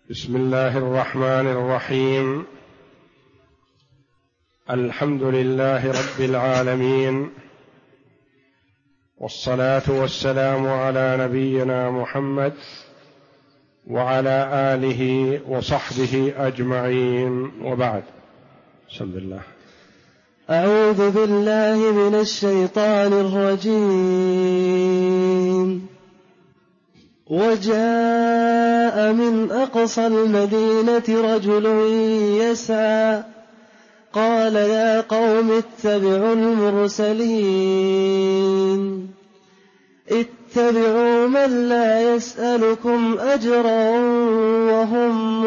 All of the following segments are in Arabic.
بسم الله الرحمن الرحيم. الحمد لله رب العالمين، والصلاة والسلام على نبينا محمد وعلى آله وصحبه أجمعين، وبعد. بسم الله. أعوذ بالله من الشيطان الرجيم. وجاء من أقصى المدينة رجل يسعى قال يا قوم اتبعوا المرسلين اتبعوا من لا يسألكم أجرا وهم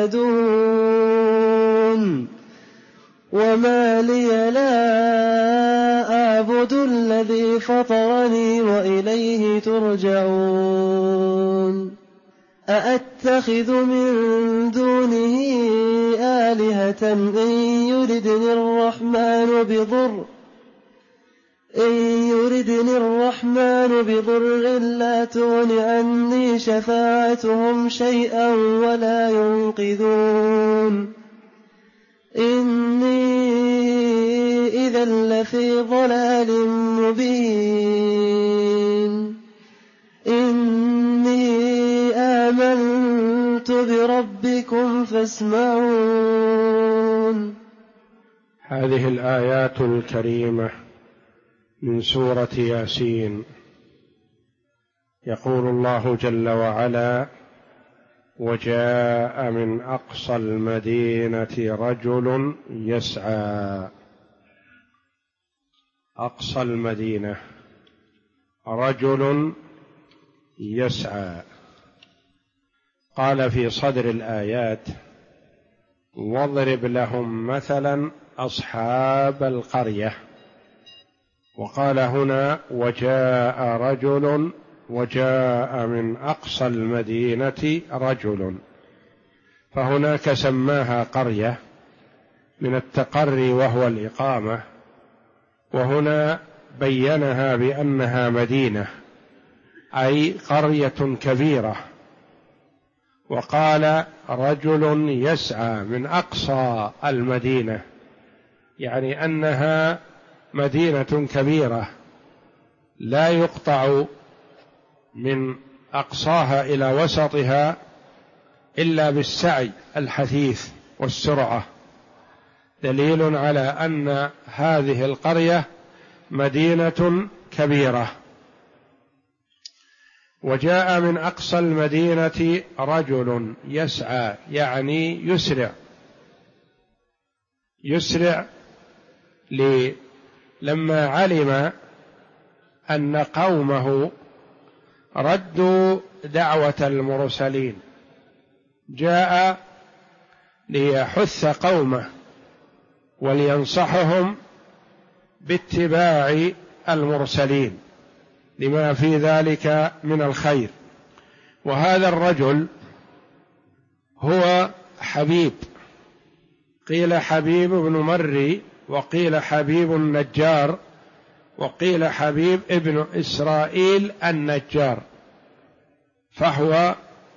مهتدون وما لي لا أعبد الذي فطرني وإليه ترجعون أأتخذ من دونه آلهة إن يردني الرحمن بضر لا تغن عني شفاعتهم شيئا ولا ينقذون إني إذا لفي ضلال مبين إني آمنت بربكم فاسمعون. هذه الآيات الكريمة من سورة ياسين. يقول الله جل وعلا: وجاء من أقصى المدينة رجل يسعى. أقصى المدينة رجل يسعى. قال في صدر الآيات: واضرب لهم مثلا أصحاب القرية. وقال هنا: وجاء من أقصى المدينة رجل، فهناك سماها قرية من التقري وهو الإقامة، وهنا بينها بأنها مدينة أي قرية كبيرة. وقال: رجل يسعى من أقصى المدينة، يعني أنها مدينة كبيرة لا يقطع من أقصاها إلى وسطها إلا بالسعي الحثيث والسرعة، دليل على أن هذه القرية مدينة كبيرة. وجاء من أقصى المدينة رجل يسعى، يعني يسرع لما علم أن قومه ردوا دعوة المرسلين، جاء ليحث قومه ولينصحهم باتباع المرسلين لما في ذلك من الخير. وهذا الرجل هو حبيب، قيل حبيب بن مري، وقيل حبيب النجار، وقيل حبيب ابن إسرائيل النجار، فهو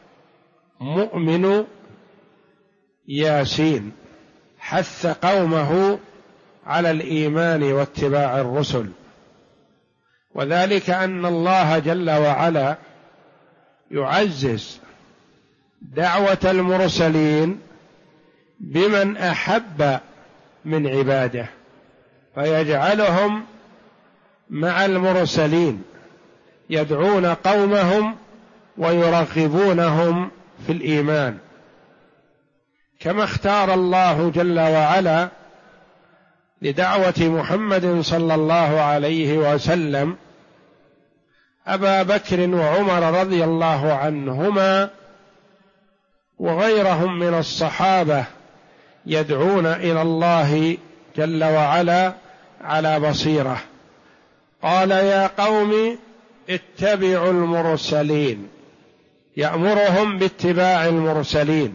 مؤمن ياسين، حث قومه على الإيمان واتباع الرسل. وذلك أن الله جل وعلا يعزز دعوة المرسلين بمن أحب من عباده، فيجعلهم مع المرسلين يدعون قومهم ويرغبونهم في الإيمان، كما اختار الله جل وعلا لدعوة محمد صلى الله عليه وسلم أبا بكر وعمر رضي الله عنهما وغيرهم من الصحابة، يدعون إلى الله جل وعلا على بصيرة. قال: يا قوم اتبعوا المرسلين، يأمرهم باتباع المرسلين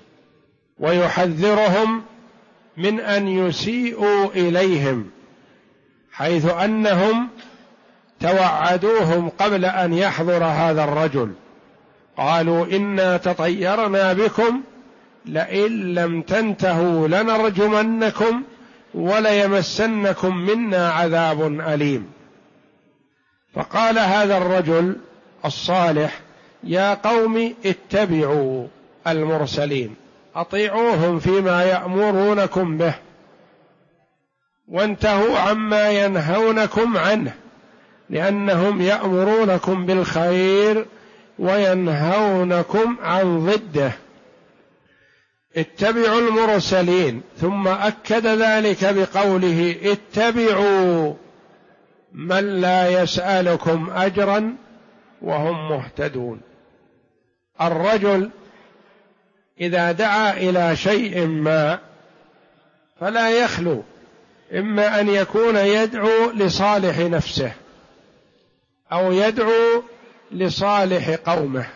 ويحذرهم من أن يسيئوا إليهم، حيث أنهم توعدوهم قبل أن يحضر هذا الرجل قالوا إنا تطيرنا بكم لئن لم تنتهوا لنرجمنكم وليمسنكم منا عذاب أليم. فقال هذا الرجل الصالح: يا قوم اتبعوا المرسلين، أطيعوهم فيما يأمرونكم به وانتهوا عما ينهونكم عنه، لأنهم يأمرونكم بالخير وينهونكم عن ضده. اتبعوا المرسلين، ثم أكد ذلك بقوله: اتبعوا من لا يسألكم أجرا وهم مهتدون. الرجل إذا دعا إلى شيء ما فلا يخلو إما أن يكون يدعو لصالح نفسه أو يدعو لصالح قومه.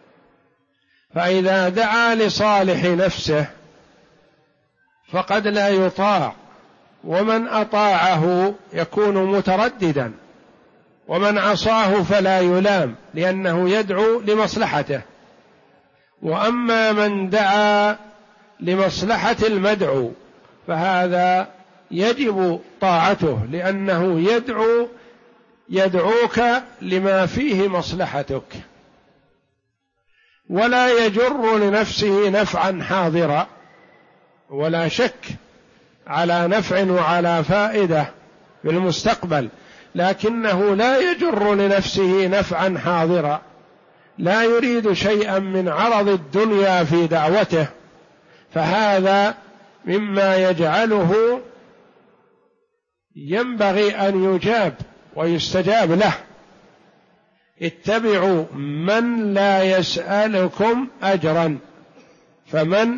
فإذا دعا لصالح نفسه فقد لا يطاع، ومن أطاعه يكون مترددا، ومن عصاه فلا يلام لأنه يدعو لمصلحته. وأما من دعا لمصلحة المدعو فهذا يجب طاعته، لأنه يدعوك لما فيه مصلحتك، ولا يجر لنفسه نفعا حاضرا، ولا شك على نفع وعلى فائدة في المستقبل، لكنه لا يجر لنفسه نفعا حاضرا، لا يريد شيئا من عرض الدنيا في دعوته، فهذا مما يجعله ينبغي أن يجاب ويستجاب له. اتبعوا من لا يسألكم أجرا، فمن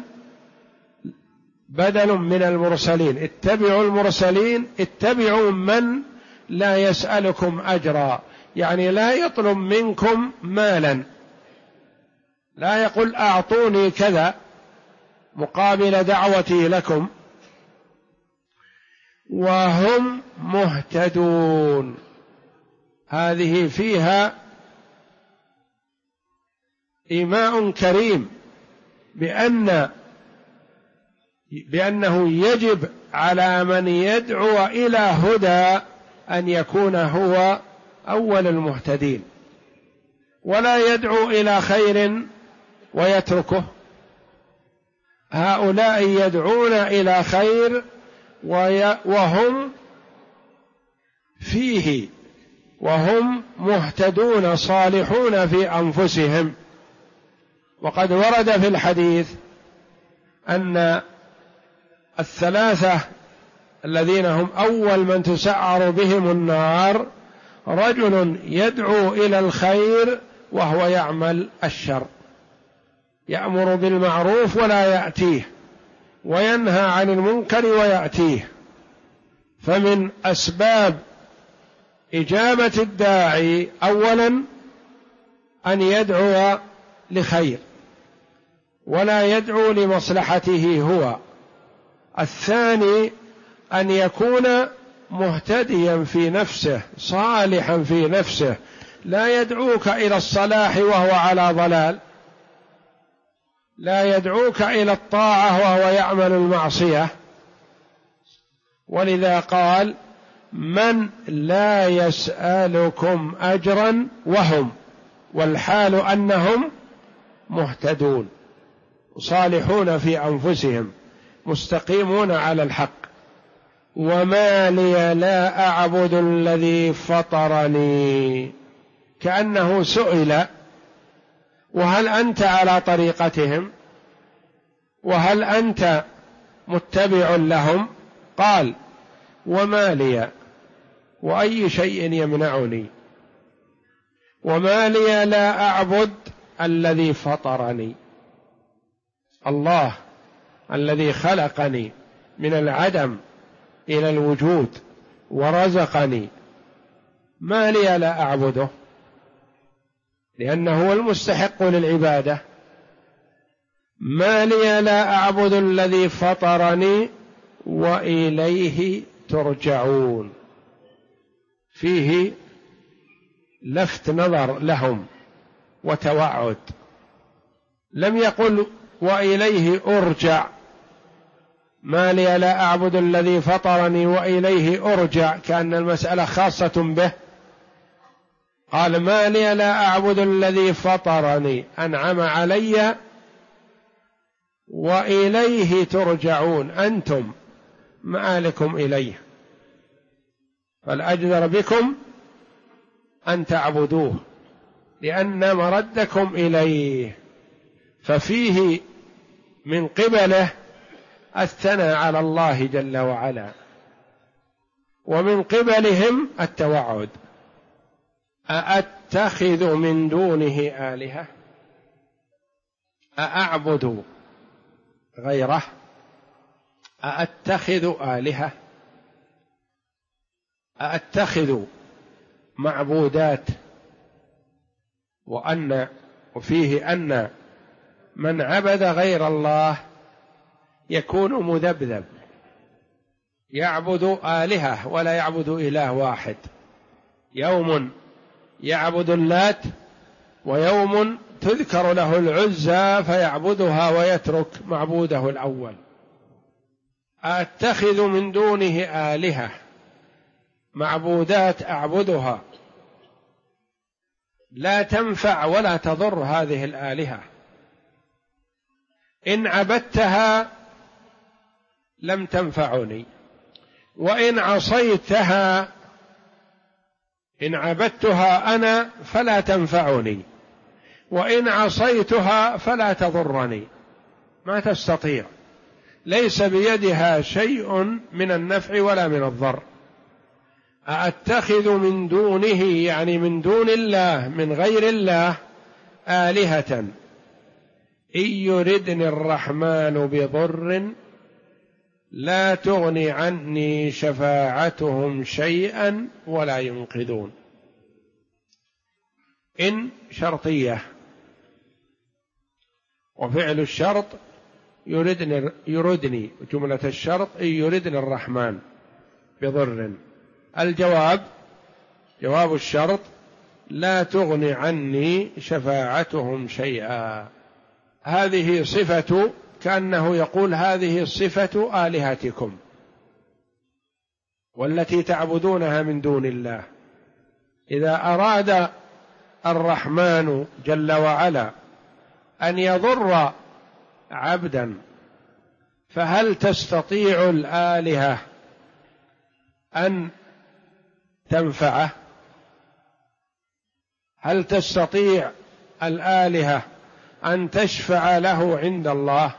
بدل من المرسلين. اتبعوا المرسلين، اتبعوا من لا يسألكم أجرا، يعني لا يطلب منكم مالا، لا يقول أعطوني كذا مقابل دعوتي لكم، وهم مهتدون. هذه فيها إيماء كريم بأنه يجب على من يدعو إلى هدى أن يكون هو أول المهتدين، ولا يدعو إلى خير ويتركه. هؤلاء يدعون إلى خير وهم فيه، وهم مهتدون صالحون في أنفسهم. وقد ورد في الحديث أن الثلاثة الذين هم أول من تسعر بهم النار: رجل يدعو إلى الخير وهو يعمل الشر، يأمر بالمعروف ولا يأتيه، وينهى عن المنكر ويأتيه. فمن أسباب إجابة الداعي أولا أن يدعو لخير ولا يدعو لمصلحته هو. الثاني أن يكون مهتديا في نفسه، صالحا في نفسه، لا يدعوك إلى الصلاح وهو على ضلال، لا يدعوك إلى الطاعة وهو يعمل المعصية. ولذا قال: من لا يسألكم أجرا وهم، والحال أنهم مهتدون صالحون في أنفسهم مستقيمون على الحق. وما لي لا أعبد الذي فطرني، كأنه سئل: وهل أنت على طريقتهم؟ وهل أنت متبع لهم؟ قال: وما لي، وأي شيء يمنعني؟ وما لي لا أعبد الذي فطرني، الله الذي خلقني من العدم إلى الوجود ورزقني، ما لي لا أعبده، لأنه هو المستحق للعبادة. ما لي لا أعبد الذي فطرني وإليه ترجعون. فيه لفت نظر لهم وتوعد، لم يقل وإليه أرجع، ما لي لا أعبد الذي فطرني وإليه أرجع، كأن المسألة خاصة به. قال ما لي لا أعبد الذي فطرني أنعم علي وإليه ترجعون، أنتم مآلكم إليه، فالأجدر بكم أن تعبدوه لأن مردكم إليه. ففيه من قبله الثناء على الله جل وعلا، ومن قبلهم التوعد. أأتخذ من دونه آلهة، أأعبد غيره، أأتخذ آلهة، أأتخذ معبودات. وفيه أن من عبد غير الله يكون مذبذب، يعبد آلهة ولا يعبد إله واحد، يوم يعبد اللات ويوم تذكر له العزى فيعبدها ويترك معبوده الأول. أتخذ من دونه آلهة، معبودات أعبدها لا تنفع ولا تضر هذه الآلهة، إن عبدتها لم تنفعني، وإن عصيتها إن عبدتها أنا فلا تنفعني، وإن عصيتها فلا تضرني، ما تستطيع، ليس بيدها شيء من النفع ولا من الضر. أأتخذ من دونه يعني من دون الله، من غير الله، آلهة إن يردني الرحمن بضر لا تغني عني شفاعتهم شيئا ولا ينقذون. إن شرطية، وفعل الشرط يردني جملة الشرط إن يردني الرحمن بضر. الجواب جواب الشرط لا تغني عني شفاعتهم شيئا. هذه صفة، كأنه يقول هذه صفة آلهتكم والتي تعبدونها من دون الله. إذا أراد الرحمن جل وعلا أن يضر عبدا فهل تستطيع الآلهة أن تنفعه؟ هل تستطيع الآلهة أن تشفع له عند الله؟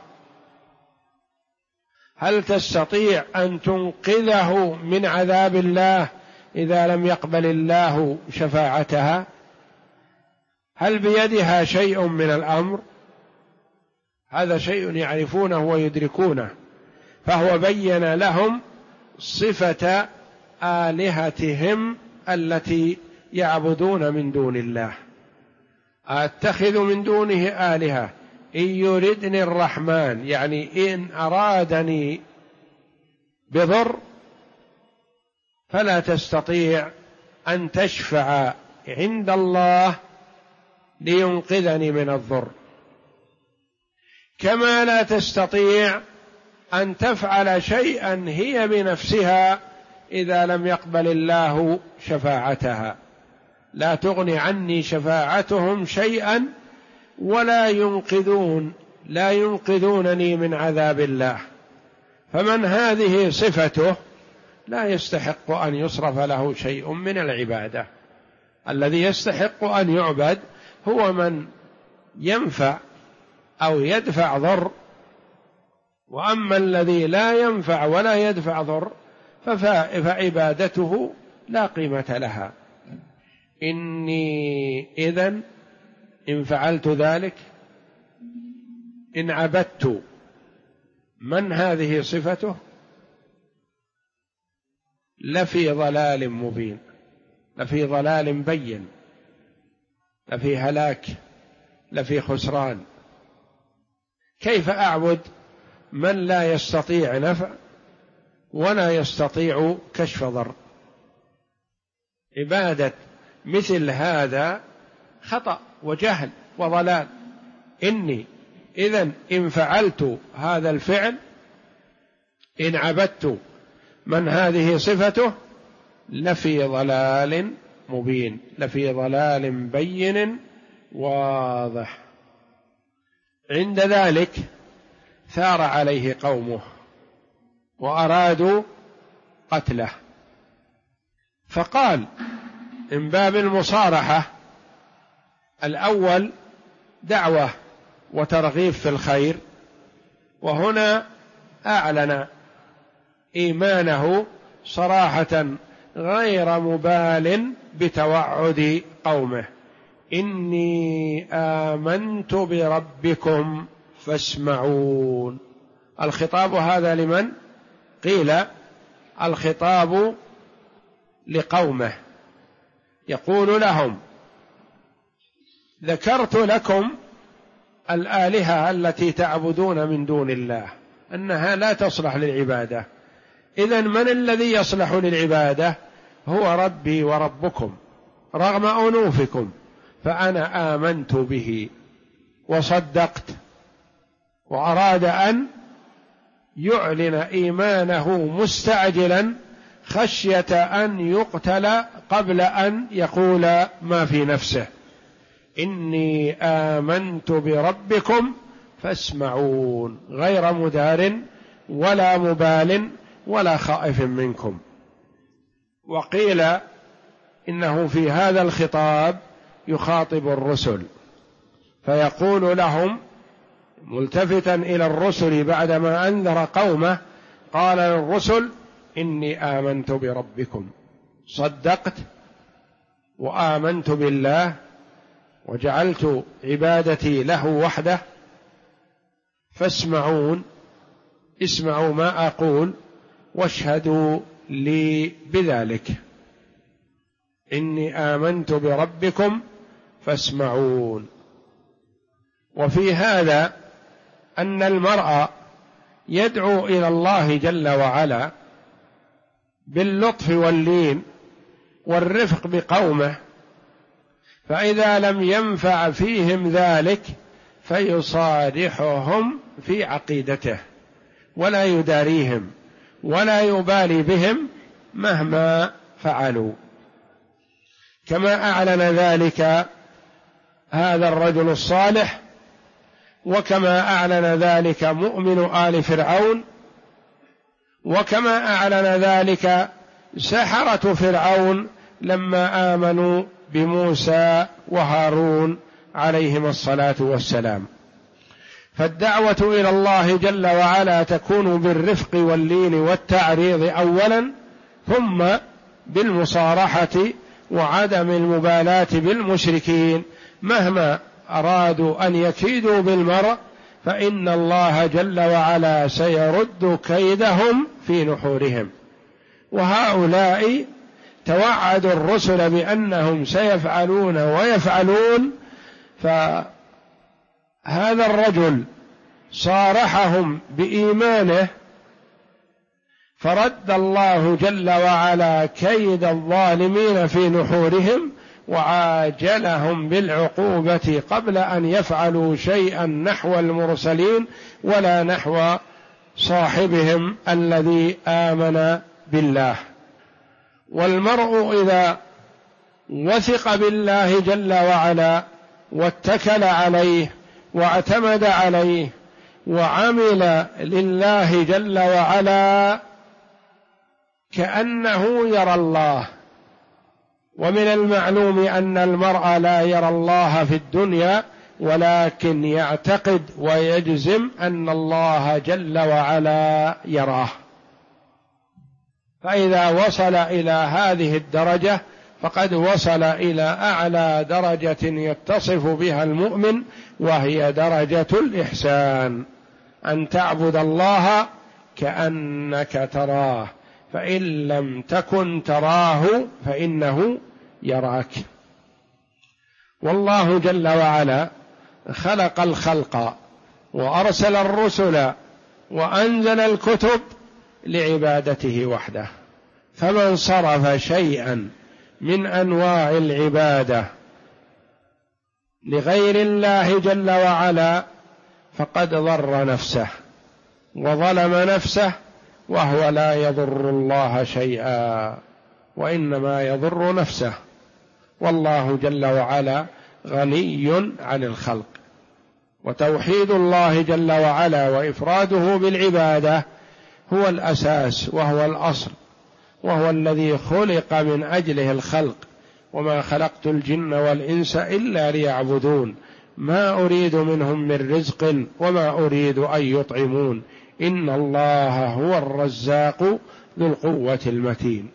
هل تستطيع أن تنقذه من عذاب الله إذا لم يقبل الله شفاعتها؟ هل بيدها شيء من الأمر؟ هذا شيء يعرفونه ويدركونه. فهو بين لهم صفة آلهتهم التي يعبدون من دون الله. أتخذ من دونه آلهة إن يردني الرحمن، يعني إن أرادني بضر فلا تستطيع أن تشفع عند الله لينقذني من الضر، كما لا تستطيع أن تفعل شيئا هي بنفسها إذا لم يقبل الله شفاعتها. لا تغني عني شفاعتهم شيئا ولا ينقذونني من عذاب الله. فمن هذه صفته لا يستحق أن يصرف له شيء من العبادة. الذي يستحق أن يعبد هو من ينفع أو يدفع ضر، وأما الذي لا ينفع ولا يدفع ضر فعبادته لا قيمة لها. إني إذن إن فعلت ذلك، إن عبدت من هذه صفته، لفي ضلال مبين، لفي ضلال بين، لفي هلاك، لفي خسران. كيف أعبد من لا يستطيع نفع ولا يستطيع كشف ضر؟ عبادة مثل هذا خطأ وجهل وضلال. إني إذن إن فعلت هذا الفعل، إن عبدت من هذه صفته، لفي ضلال مبين، لفي ضلال بين واضح. عند ذلك ثار عليه قومه وأرادوا قتله، فقال من باب المصارحة، الأول دعوة وترغيب في الخير، وهنا أعلن إيمانه صراحة غير مبال بتوعد قومه: إني آمنت بربكم فاسمعون. الخطاب هذا لمن؟ قيل الخطاب لقومه، يقول لهم: ذكرت لكم الآلهة التي تعبدون من دون الله أنها لا تصلح للعبادة، إذن من الذي يصلح للعبادة؟ هو ربي وربكم رغم أنوفكم، فأنا آمنت به وصدقت. وأراد أن يعلن إيمانه مستعجلا خشية أن يقتل قبل أن يقول ما في نفسه: إني آمنت بربكم فاسمعون، غير مدار ولا مبال ولا خائف منكم. وقيل إنه في هذا الخطاب يخاطب الرسل، فيقول لهم ملتفتا إلى الرسل بعدما أنذر قومه، قال للرسل: إني آمنت بربكم، صدقت وآمنت بالله وجعلت عبادتي له وحده، فاسمعون، اسمعوا ما أقول واشهدوا لي بذلك. إني آمنت بربكم فاسمعون. وفي هذا أن المرء يدعو إلى الله جل وعلا باللطف واللين والرفق بقومه، فإذا لم ينفع فيهم ذلك فيصارحهم في عقيدته ولا يداريهم ولا يبالي بهم مهما فعلوا، كما أعلن ذلك هذا الرجل الصالح، وكما أعلن ذلك مؤمن آل فرعون، وكما أعلن ذلك سحرة فرعون لما آمنوا بموسى وهارون عليهم الصلاة والسلام. فالدعوة إلى الله جل وعلا تكون بالرفق واللين والتعريض أولا، ثم بالمصارحة وعدم المبالاة بالمشركين مهما أرادوا أن يكيدوا بالمرء، فإن الله جل وعلا سيرد كيدهم في نحورهم. وهؤلاء توعدوا الرسل بأنهم سيفعلون ويفعلون، فهذا الرجل صارحهم بإيمانه، فرد الله جل وعلا كيد الظالمين في نحورهم وعاجلهم بالعقوبة قبل أن يفعلوا شيئا نحو المرسلين ولا نحو صاحبهم الذي آمن بالله. والمرء إذا وثق بالله جل وعلا واتكل عليه واعتمد عليه وعمل لله جل وعلا كأنه يرى الله. ومن المعلوم أن المرء لا يرى الله في الدنيا، ولكن يعتقد ويجزم أن الله جل وعلا يراه. فإذا وصل إلى هذه الدرجة فقد وصل إلى أعلى درجة يتصف بها المؤمن، وهي درجة الإحسان، أن تعبد الله كأنك تراه، فإن لم تكن تراه فإنه يراك. والله جل وعلا خلق الخلق وأرسل الرسل وأنزل الكتب لعبادته وحده، فمن صرف شيئا من أنواع العبادة لغير الله جل وعلا فقد ضر نفسه وظلم نفسه، وهو لا يضر الله شيئا وإنما يضر نفسه، والله جل وعلا غني عن الخلق. وتوحيد الله جل وعلا وإفراده بالعبادة هو الأساس وهو الأصل، وهو الذي خلق من أجله الخلق. وما خلقت الجن والإنس إلا ليعبدون ما أريد منهم من رزق وما أريد أن يطعمون إن الله هو الرزاق ذو القوة المتين.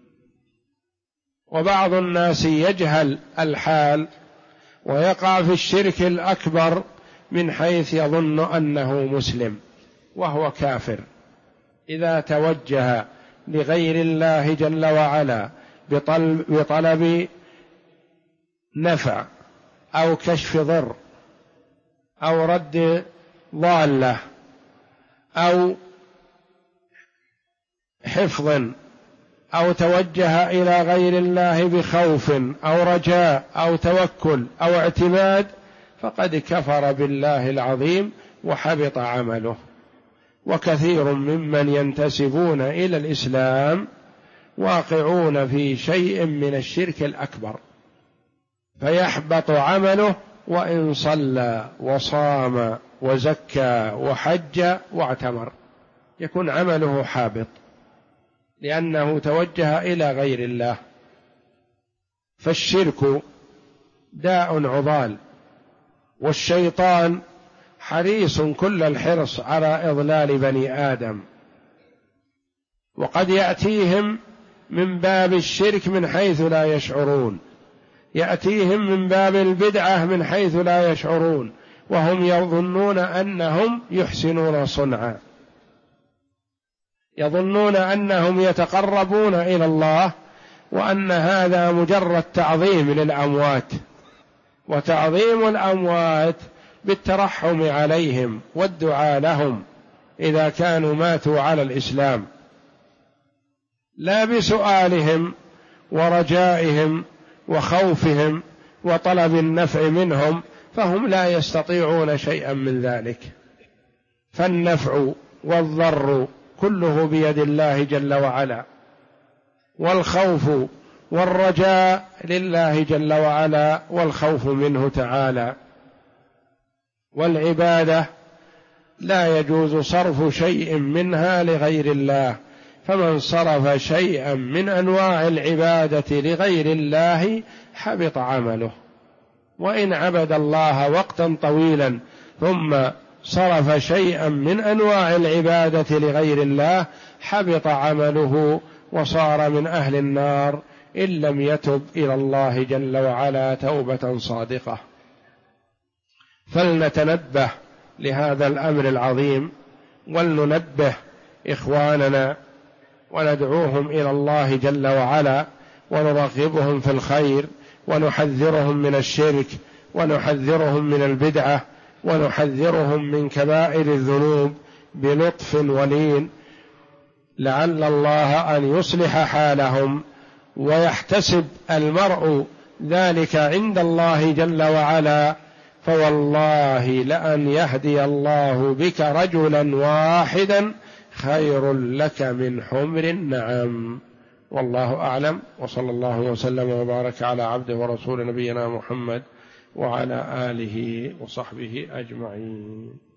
وبعض الناس يجهل الحال ويقع في الشرك الأكبر من حيث يظن أنه مسلم وهو كافر إذا توجه لغير الله جل وعلا بطلب نفع أو كشف ضر أو رد ضالة أو حفظ، أو توجه إلى غير الله بخوف أو رجاء أو توكل أو اعتماد، فقد كفر بالله العظيم وحبط عمله. وكثير ممن ينتسبون إلى الإسلام واقعون في شيء من الشرك الأكبر، فيحبط عمله وإن صلى وصام وزكى وحج واعتمر، يكون عمله حابط لأنه توجه إلى غير الله. فالشرك داء عضال، والشيطان حريص كل الحرص على إضلال بني آدم، وقد يأتيهم من باب الشرك من حيث لا يشعرون، يأتيهم من باب البدعة من حيث لا يشعرون، وهم يظنون أنهم يحسنون صنعا، يظنون أنهم يتقربون إلى الله، وأن هذا مجرد تعظيم للأموات، وتعظيم الأموات بالترحم عليهم والدعاء لهم إذا كانوا ماتوا على الإسلام، لا بسؤالهم ورجائهم وخوفهم وطلب النفع منهم، فهم لا يستطيعون شيئا من ذلك. فالنفع والضر كله بيد الله جل وعلا، والخوف والرجاء لله جل وعلا والخوف منه تعالى. والعبادة لا يجوز صرف شيء منها لغير الله، فمن صرف شيئا من أنواع العبادة لغير الله حبط عمله، وإن عبد الله وقتا طويلا ثم صرف شيئا من أنواع العبادة لغير الله حبط عمله وصار من أهل النار إن لم يتب إلى الله جل وعلا توبة صادقة. فلنتنبه لهذا الأمر العظيم، ولننبه إخواننا وندعوهم إلى الله جل وعلا، ونرغبهم في الخير، ونحذرهم من الشرك، ونحذرهم من البدعة، ونحذرهم من كبائر الذنوب بلطف ولين، لعل الله أن يصلح حالهم، ويحتسب المرء ذلك عند الله جل وعلا. فوالله لأن يهدي الله بك رجلا واحدا خير لك من حمر النعم. والله أعلم، وصلى الله وسلم وبارك على عبده ورسول نبينا محمد وعلى آله وصحبه أجمعين.